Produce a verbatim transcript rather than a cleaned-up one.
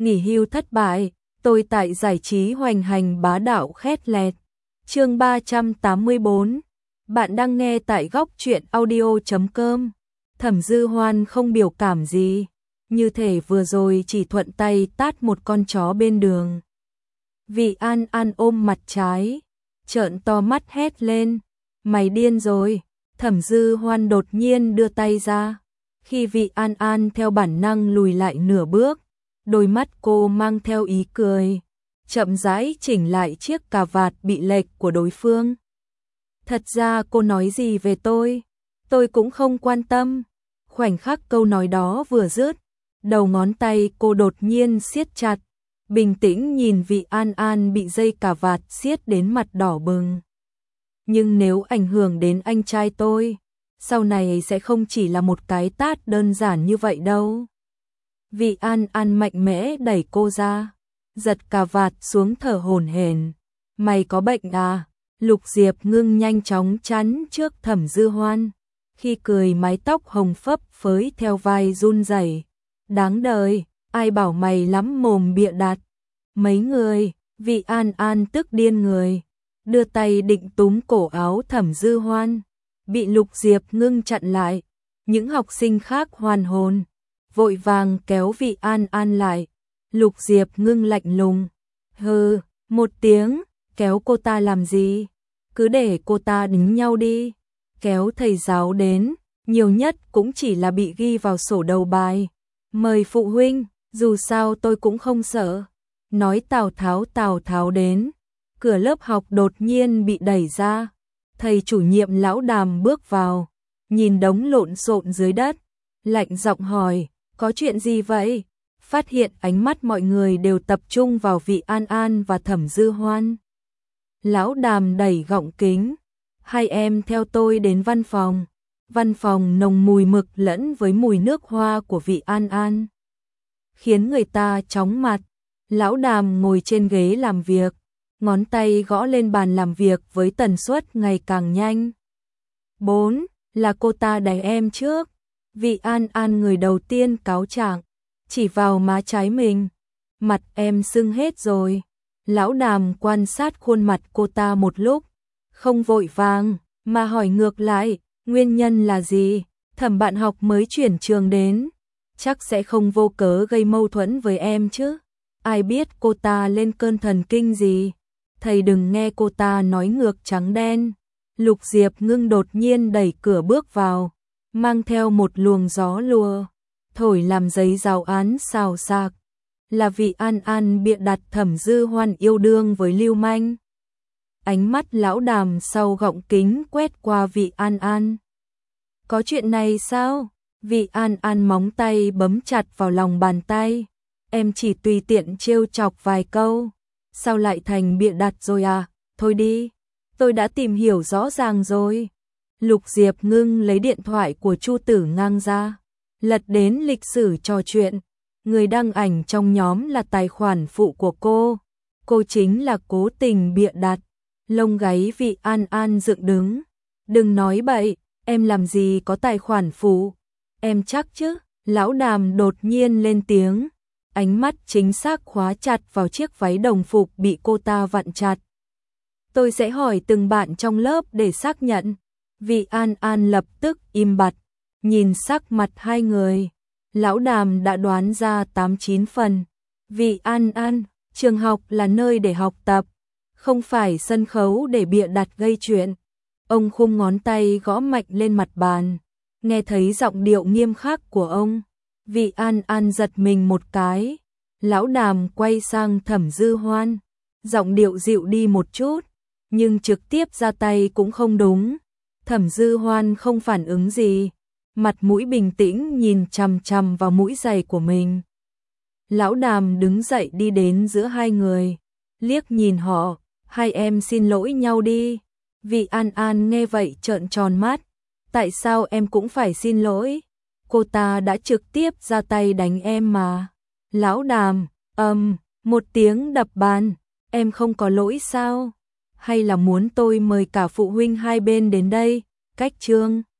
nghỉ hưu thất bại, tôi tại giải trí hoành hành bá đạo khét lẹt. Chương ba trăm tám mươi bốn. Bạn đang nghe tại góc truyện audio chấm com. Thẩm Dư Hoan không biểu cảm gì, như thể vừa rồi chỉ thuận tay tát một con chó bên đường. Vị An An ôm mặt trái, trợn to mắt hét lên, mày điên rồi. Thẩm Dư Hoan đột nhiên đưa tay ra, khi Vị An An theo bản năng lùi lại nửa bước, đôi mắt cô mang theo ý cười, chậm rãi chỉnh lại chiếc cà vạt bị lệch của đối phương. Thật ra cô nói gì về tôi, tôi cũng không quan tâm. Khoảnh khắc câu nói đó vừa dứt, đầu ngón tay cô đột nhiên siết chặt, bình tĩnh nhìn Vị An An bị dây cà vạt siết đến mặt đỏ bừng. Nhưng nếu ảnh hưởng đến anh trai tôi, sau này sẽ không chỉ là một cái tát đơn giản như vậy đâu. Vị An An mạnh mẽ đẩy cô ra, giật cà vạt xuống thở hổn hển. Mày có bệnh à? Lục Diệp Ngưng nhanh chóng chắn trước Thẩm Dư Hoan, khi cười mái tóc hồng phấp phới theo vai run rẩy. Đáng đời, ai bảo mày lắm mồm bịa đặt. Mấy người, Vị An An tức điên người, đưa tay định túm cổ áo Thẩm Dư Hoan, bị Lục Diệp Ngưng chặn lại. Những học sinh khác hoàn hồn, vội vàng kéo Vị An An lại. Lục Diệp Ngưng lạnh lùng, hừ, một tiếng, kéo cô ta làm gì? Cứ để cô ta đánh nhau đi. Kéo thầy giáo đến, nhiều nhất cũng chỉ là bị ghi vào sổ đầu bài. Mời phụ huynh, dù sao tôi cũng không sợ. Nói Tào Tháo Tào Tháo đến, cửa lớp học đột nhiên bị đẩy ra. Thầy chủ nhiệm Lão Đàm bước vào, nhìn đống lộn xộn dưới đất, lạnh giọng hỏi, có chuyện gì vậy? Phát hiện ánh mắt mọi người đều tập trung vào Vị An An và Thẩm Dư Hoan. Lão Đàm đẩy gọng kính, hai em theo tôi đến văn phòng. Văn phòng nồng mùi mực lẫn với mùi nước hoa của Vị An An, khiến người ta chóng mặt. Lão Đàm ngồi trên ghế làm việc, ngón tay gõ lên bàn làm việc với tần suất ngày càng nhanh. Bốn, là cô ta đẩy em trước. Vị An An người đầu tiên cáo trạng, chỉ vào má trái mình. Mặt em sưng hết rồi. Lão Đàm quan sát khuôn mặt cô ta một lúc, không vội vàng, mà hỏi ngược lại, nguyên nhân là gì? Thẩm bạn học mới chuyển trường đến, chắc sẽ không vô cớ gây mâu thuẫn với em chứ. Ai biết cô ta lên cơn thần kinh gì. Thầy đừng nghe cô ta nói ngược trắng đen. Lục Diệp Ngưng đột nhiên đẩy cửa bước vào, mang theo một luồng gió lùa, thổi làm giấy giáo án xào xạc. Là Vị An An bịa đặt Thẩm Dư Hoan yêu đương với lưu manh. Ánh mắt Lão Đàm sau gọng kính quét qua Vị An An. Có chuyện này sao? Vị An An móng tay bấm chặt vào lòng bàn tay. Em chỉ tùy tiện trêu chọc vài câu, sao lại thành bịa đặt rồi à? Thôi đi, tôi đã tìm hiểu rõ ràng rồi. Lục Diệp Ngưng lấy điện thoại của Chu Tử Ngang ra, lật đến lịch sử trò chuyện. Người đăng ảnh trong nhóm là tài khoản phụ của cô. Cô chính là cố tình bịa đặt. Lông gáy Vị An An dựng đứng. Đừng nói bậy, em làm gì có tài khoản phụ. Em chắc chứ? Lão Đàm đột nhiên lên tiếng, ánh mắt chính xác khóa chặt vào chiếc váy đồng phục bị cô ta vặn chặt. Tôi sẽ hỏi từng bạn trong lớp để xác nhận. Vị An An lập tức im bặt, nhìn sắc mặt hai người. Lão Đàm đã đoán ra tám chín phần. Vị An An, trường học là nơi để học tập, không phải sân khấu để bịa đặt gây chuyện. Ông khum ngón tay gõ mạnh lên mặt bàn, nghe thấy giọng điệu nghiêm khắc của ông. Vị An An giật mình một cái. Lão Đàm quay sang Thẩm Dư Hoan, giọng điệu dịu đi một chút, nhưng trực tiếp ra tay cũng không đúng. Thẩm Dư Hoan không phản ứng gì, mặt mũi bình tĩnh nhìn chằm chằm vào mũi giày của mình. Lão Đàm đứng dậy đi đến giữa hai người, liếc nhìn họ, hai em xin lỗi nhau đi. Vị An An nghe vậy trợn tròn mắt, tại sao em cũng phải xin lỗi? Cô ta đã trực tiếp ra tay đánh em mà. Lão Đàm, ầm, um, một tiếng đập bàn, em không có lỗi sao? Hay là muốn tôi mời cả phụ huynh hai bên đến đây? Cách chương